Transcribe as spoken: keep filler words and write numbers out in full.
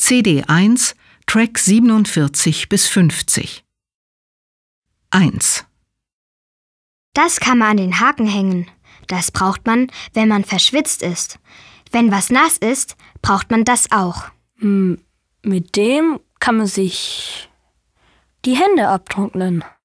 C D eins, Track siebenundvierzig bis fünfzig. eins. Das kann man an den Haken hängen. Das braucht man, wenn man verschwitzt ist. Wenn was nass ist, braucht man das auch. Hm, mit dem kann man sich die Hände abtrocknen.